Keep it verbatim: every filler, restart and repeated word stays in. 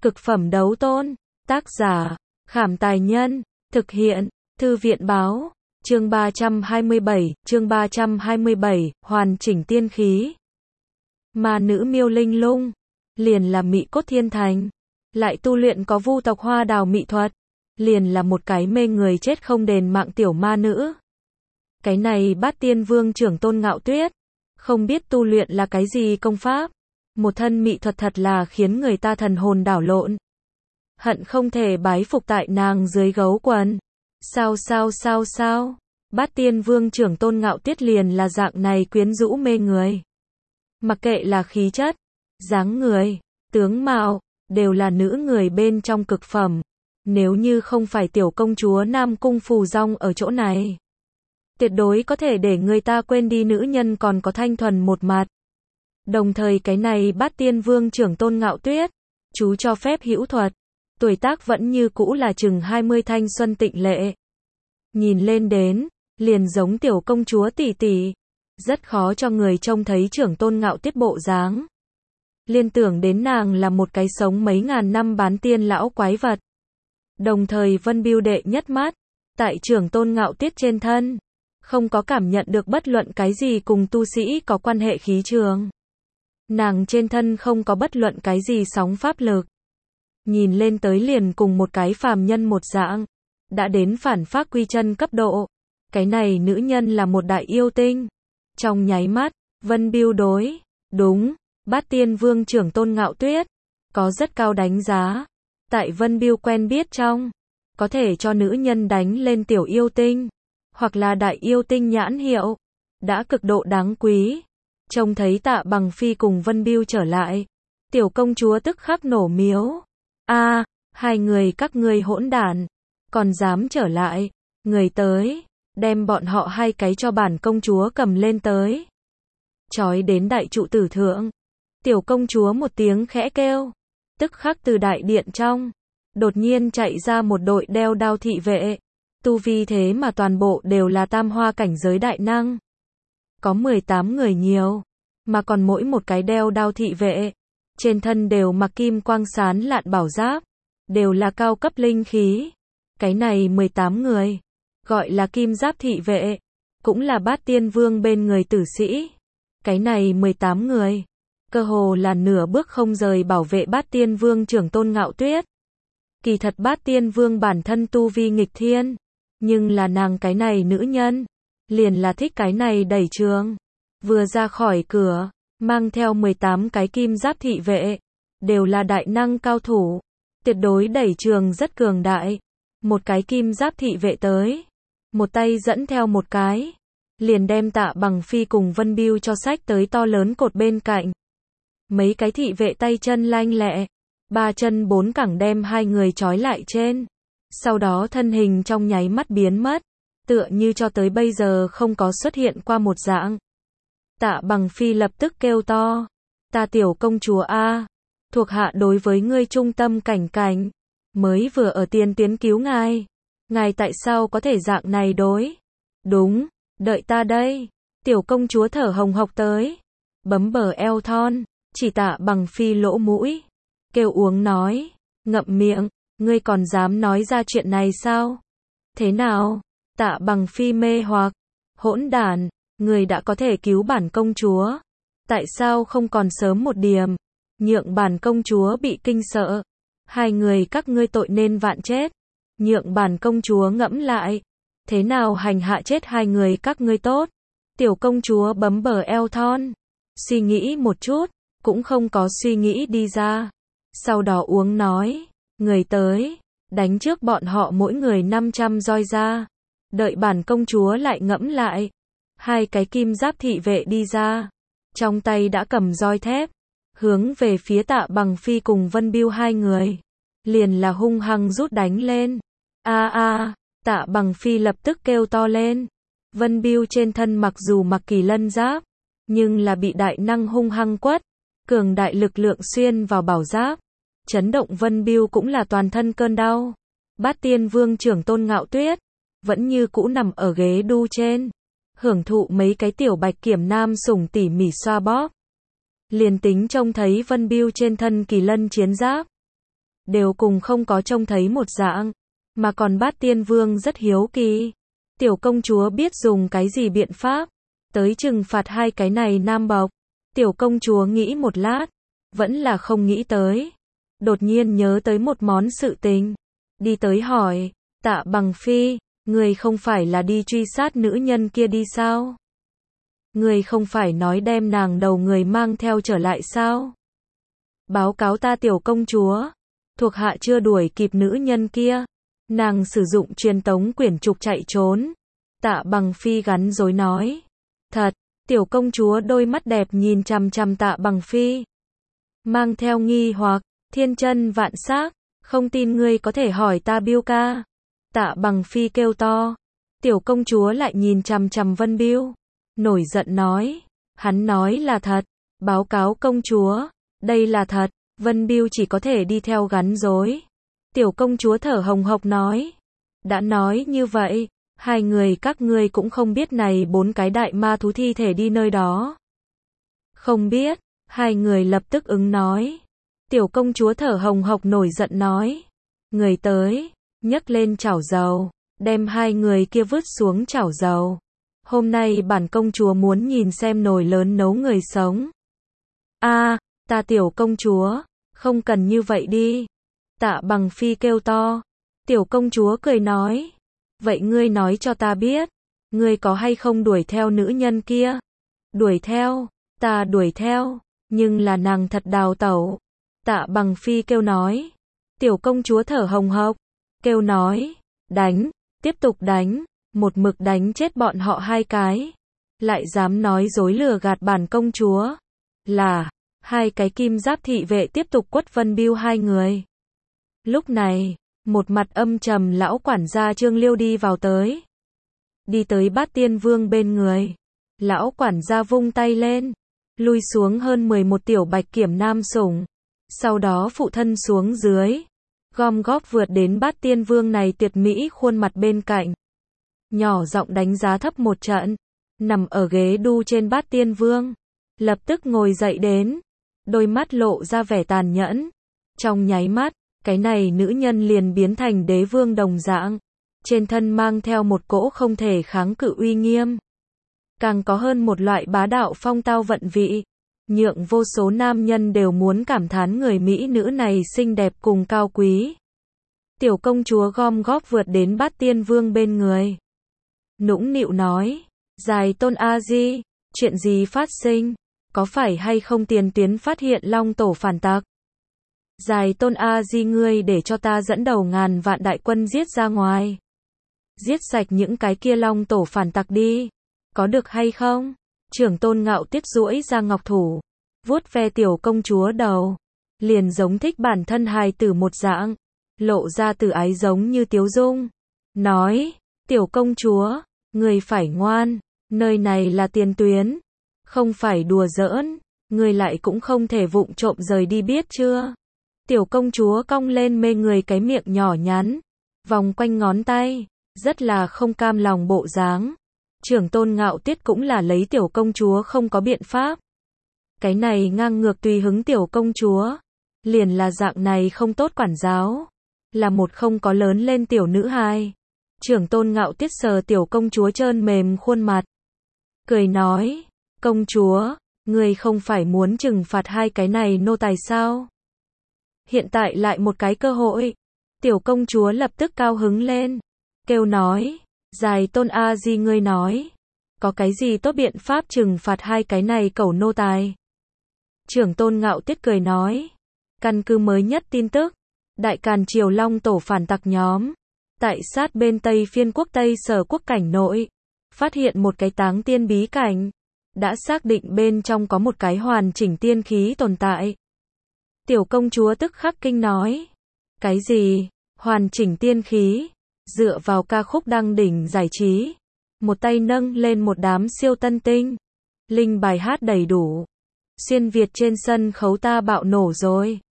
Cực phẩm đấu tôn. Tác giả, Khảm Tài Nhân. Thực hiện, Thư viện Báo. Chương ba trăm hai mươi bảy, chương ba trăm hai mươi bảy, hoàn chỉnh tiên khí. Ma nữ Miêu Linh Lung, liền là Mị Cốt Thiên Thành, lại tu luyện có vu tộc Hoa Đào Mị thuật, liền là một cái mê người chết không đền mạng tiểu ma nữ. Cái này Bát Tiên Vương trưởng Tôn Ngạo Tuyết, không biết tu luyện là cái gì công pháp, một thân mị thuật thật là khiến người ta thần hồn đảo lộn. Hận không thể bái phục tại nàng dưới gấu quần. Sao sao sao sao, Bát Tiên Vương trưởng Tôn Ngạo Tuyết liền là dạng này quyến rũ mê người. Mặc kệ là khí chất, dáng người, tướng mạo, đều là nữ người bên trong cực phẩm. Nếu như không phải tiểu công chúa Nam Cung Phù Dong ở chỗ này, tuyệt đối có thể để người ta quên đi nữ nhân còn có thanh thuần một mặt. Đồng thời cái này Bát Tiên Vương trưởng Tôn Ngạo Tuyết, chú cho phép hữu thuật, tuổi tác vẫn như cũ là chừng hai mươi thanh xuân tịnh lệ. Nhìn lên đến, liền giống tiểu công chúa tỷ tỷ, rất khó cho người trông thấy trưởng Tôn Ngạo Tuyết bộ dáng. Liên tưởng đến nàng là một cái sống mấy ngàn năm bán tiên lão quái vật. Đồng thời Vân Bưu đệ nhất mắt, tại trưởng Tôn Ngạo Tuyết trên thân, không có cảm nhận được bất luận cái gì cùng tu sĩ có quan hệ khí trường. Nàng trên thân không có bất luận cái gì sóng pháp lực. Nhìn lên tới liền cùng một cái phàm nhân một dạng, đã đến phản phác quy chân cấp độ. Cái này nữ nhân là một đại yêu tinh. Trong nháy mắt, Vân Bưu đối, đúng, Bát Tiên Vương trưởng Tôn Ngạo Tuyết, có rất cao đánh giá. Tại Vân Bưu quen biết trong, có thể cho nữ nhân đánh lên tiểu yêu tinh, hoặc là đại yêu tinh nhãn hiệu, đã cực độ đáng quý. Trông thấy Tạ Bằng Phi cùng Vân Bưu trở lại, tiểu công chúa tức khắc nổ miếu. A, à, hai người các ngươi hỗn đản, còn dám trở lại, người tới, đem bọn họ hai cái cho bản công chúa cầm lên tới. Chói đến đại trụ tử thượng, tiểu công chúa một tiếng khẽ kêu, tức khắc từ đại điện trong, đột nhiên chạy ra một đội đeo đao thị vệ, tu vi thế mà toàn bộ đều là tam hoa cảnh giới đại năng. Có mười tám người nhiều, mà còn mỗi một cái đeo đao thị vệ, trên thân đều mặc kim quang sán lạn bảo giáp, đều là cao cấp linh khí. Cái này mười tám người, gọi là kim giáp thị vệ, cũng là Bát Tiên Vương bên người tử sĩ. Cái này mười tám người, cơ hồ là nửa bước không rời bảo vệ Bát Tiên Vương trưởng Tôn Ngạo Tuyết. Kỳ thật Bát Tiên Vương bản thân tu vi nghịch thiên, nhưng là nàng cái này nữ nhân, liền là thích cái này đẩy trường. Vừa ra khỏi cửa, mang theo mười tám cái kim giáp thị vệ, đều là đại năng cao thủ, tuyệt đối đẩy trường rất cường đại. Một cái kim giáp thị vệ tới, một tay dẫn theo một cái, liền đem Tạ Bằng Phi cùng Vân Bưu cho sách tới to lớn cột bên cạnh. Mấy cái thị vệ tay chân lanh lẹ, ba chân bốn cẳng đem hai người trói lại trên, sau đó thân hình trong nháy mắt biến mất, tựa như cho tới bây giờ không có xuất hiện qua một dạng. Tạ Bằng Phi lập tức kêu to, ta tiểu công chúa a, thuộc hạ đối với ngươi trung tâm cảnh cảnh, mới vừa ở tiền tuyến cứu ngài, ngài tại sao có thể dạng này đối? Đúng, đợi ta đây. Tiểu công chúa thở hồng hộc tới, bấm bờ eo thon, chỉ Tạ Bằng Phi lỗ mũi, kêu uống nói, ngậm miệng, ngươi còn dám nói ra chuyện này sao? Thế nào? Tạ Bằng Phi mê hoặc, hỗn đản, người đã có thể cứu bản công chúa, tại sao không còn sớm một điểm, nhượng bản công chúa bị kinh sợ, hai người các ngươi tội nên vạn chết, nhượng bản công chúa ngẫm lại, thế nào hành hạ chết hai người các ngươi tốt. Tiểu công chúa bấm bờ eo thon, suy nghĩ một chút, cũng không có suy nghĩ đi ra, sau đó uống nói, người tới, đánh trước bọn họ mỗi người năm trăm roi ra, đợi bản công chúa lại ngẫm lại. Hai cái kim giáp thị vệ đi ra, trong tay đã cầm roi thép, hướng về phía Tạ Bằng Phi cùng Vân Bưu hai người, liền là hung hăng rút đánh lên. A a, Tạ Bằng Phi lập tức kêu to lên. Vân Bưu trên thân mặc dù mặc kỳ lân giáp, nhưng là bị đại năng hung hăng quất, cường đại lực lượng xuyên vào bảo giáp, chấn động Vân Bưu cũng là toàn thân cơn đau. Bát Tiên Vương trưởng Tôn Ngạo Tuyết, vẫn như cũ nằm ở ghế đu trên, hưởng thụ mấy cái tiểu bạch kiểm nam sủng tỉ mỉ xoa bóp. Liền tính trông thấy Vân Bưu trên thân kỳ lân chiến giáp, đều cùng không có trông thấy một dạng, mà còn Bát Tiên Vương rất hiếu kỳ. Tiểu công chúa biết dùng cái gì biện pháp, tới trừng phạt hai cái này nam bộc. Tiểu công chúa nghĩ một lát, vẫn là không nghĩ tới. Đột nhiên nhớ tới một món sự tình. Đi tới hỏi, Tạ Bằng Phi, người không phải là đi truy sát nữ nhân kia đi sao? Người không phải nói đem nàng đầu người mang theo trở lại sao? Báo cáo ta tiểu công chúa, thuộc hạ chưa đuổi kịp nữ nhân kia. Nàng sử dụng truyền tống quyển trục chạy trốn. Tạ Bằng Phi gắn dối nói. Thật, tiểu công chúa đôi mắt đẹp nhìn chằm chằm Tạ Bằng Phi. Mang theo nghi hoặc, thiên chân vạn xác, không tin ngươi có thể hỏi ta Biêu ca. Tạ Bằng Phi kêu to. Tiểu công chúa lại nhìn chằm chằm Vân Biêu. Nổi giận nói. Hắn nói là thật. Báo cáo công chúa. Đây là thật. Vân Biêu chỉ có thể đi theo gắn rối. Tiểu công chúa thở hồng hộc nói. Đã nói như vậy, hai người các ngươi cũng không biết này bốn cái đại ma thú thi thể đi nơi đó. Không biết, hai người lập tức ứng nói. Tiểu công chúa thở hồng hộc nổi giận nói. Người tới, nhấc lên chảo dầu, đem hai người kia vứt xuống chảo dầu. Hôm nay bản công chúa muốn nhìn xem nồi lớn nấu người sống. A, ta tiểu công chúa, không cần như vậy đi. Tạ Bằng Phi kêu to. Tiểu công chúa cười nói. Vậy ngươi nói cho ta biết, ngươi có hay không đuổi theo nữ nhân kia? Đuổi theo, ta đuổi theo, nhưng là nàng thật đào tẩu. Tạ Bằng Phi kêu nói. Tiểu công chúa thở hồng hộc, kêu nói. Đánh, tiếp tục đánh, một mực đánh chết bọn họ hai cái. Lại dám nói dối lừa gạt bản công chúa. Là, hai cái kim giáp thị vệ tiếp tục quất Vân Biêu hai người. Lúc này, một mặt âm trầm lão quản gia Trương Liêu đi vào tới. Đi tới Bát Tiên Vương bên người. Lão quản gia vung tay lên, lui xuống hơn mười một tiểu bạch kiểm nam sủng. Sau đó phụ thân xuống dưới, gom góp vượt đến Bát Tiên Vương này tuyệt mỹ khuôn mặt bên cạnh. Nhỏ giọng đánh giá thấp một trận, nằm ở ghế đu trên Bát Tiên Vương. Lập tức ngồi dậy đến, đôi mắt lộ ra vẻ tàn nhẫn. Trong nháy mắt, cái này nữ nhân liền biến thành đế vương đồng dạng, trên thân mang theo một cỗ không thể kháng cự uy nghiêm. Càng có hơn một loại bá đạo phong tao vận vị, nhượng vô số nam nhân đều muốn cảm thán người mỹ nữ này xinh đẹp cùng cao quý. Tiểu công chúa gom góp vượt đến Bát Tiên Vương bên người. Nũng nịu nói, Dài Tôn A Di, chuyện gì phát sinh, có phải hay không tiền tuyến phát hiện Long Tổ phản tặc? Dài Tôn A Di ngươi để cho ta dẫn đầu ngàn vạn đại quân giết ra ngoài. Giết sạch những cái kia Long Tổ phản tặc đi. Có được hay không? Trưởng Tôn Ngạo Tiết duỗi ra ngọc thủ, vuốt ve tiểu công chúa đầu. Liền giống thích bản thân hài tử một dạng. Lộ ra từ ái giống như tiếu dung. Nói, tiểu công chúa, ngươi phải ngoan. Nơi này là tiền tuyến. Không phải đùa giỡn. Ngươi lại cũng không thể vụng trộm rời đi biết chưa? Tiểu công chúa cong lên mê người cái miệng nhỏ nhắn, vòng quanh ngón tay, rất là không cam lòng bộ dáng. Trưởng Tôn Ngạo Tiết cũng là lấy tiểu công chúa không có biện pháp. Cái này ngang ngược tùy hứng tiểu công chúa, liền là dạng này không tốt quản giáo, là một không có lớn lên tiểu nữ hài. Trưởng Tôn Ngạo Tiết sờ tiểu công chúa trơn mềm khuôn mặt, cười nói, công chúa, ngươi không phải muốn trừng phạt hai cái này nô tài sao? Hiện tại lại một cái cơ hội. Tiểu công chúa lập tức cao hứng lên, kêu nói, Dài Tôn A Di ngươi nói, có cái gì tốt biện pháp trừng phạt hai cái này cẩu nô tài? Trưởng Tôn Ngạo Tiết cười nói, căn cứ mới nhất tin tức, Đại Càn Triều Long Tổ phản tặc nhóm, tại sát bên Tây Phiên quốc Tây Sở quốc cảnh nội, phát hiện một cái táng tiên bí cảnh, đã xác định bên trong có một cái hoàn chỉnh tiên khí tồn tại. Tiểu công chúa tức khắc kinh nói, cái gì, hoàn chỉnh tiên khí, dựa vào ca khúc đăng đỉnh giải trí, một tay nâng lên một đám siêu tân tinh, linh bài hát đầy đủ, xuyên Việt trên sân khấu ta bạo nổ rồi.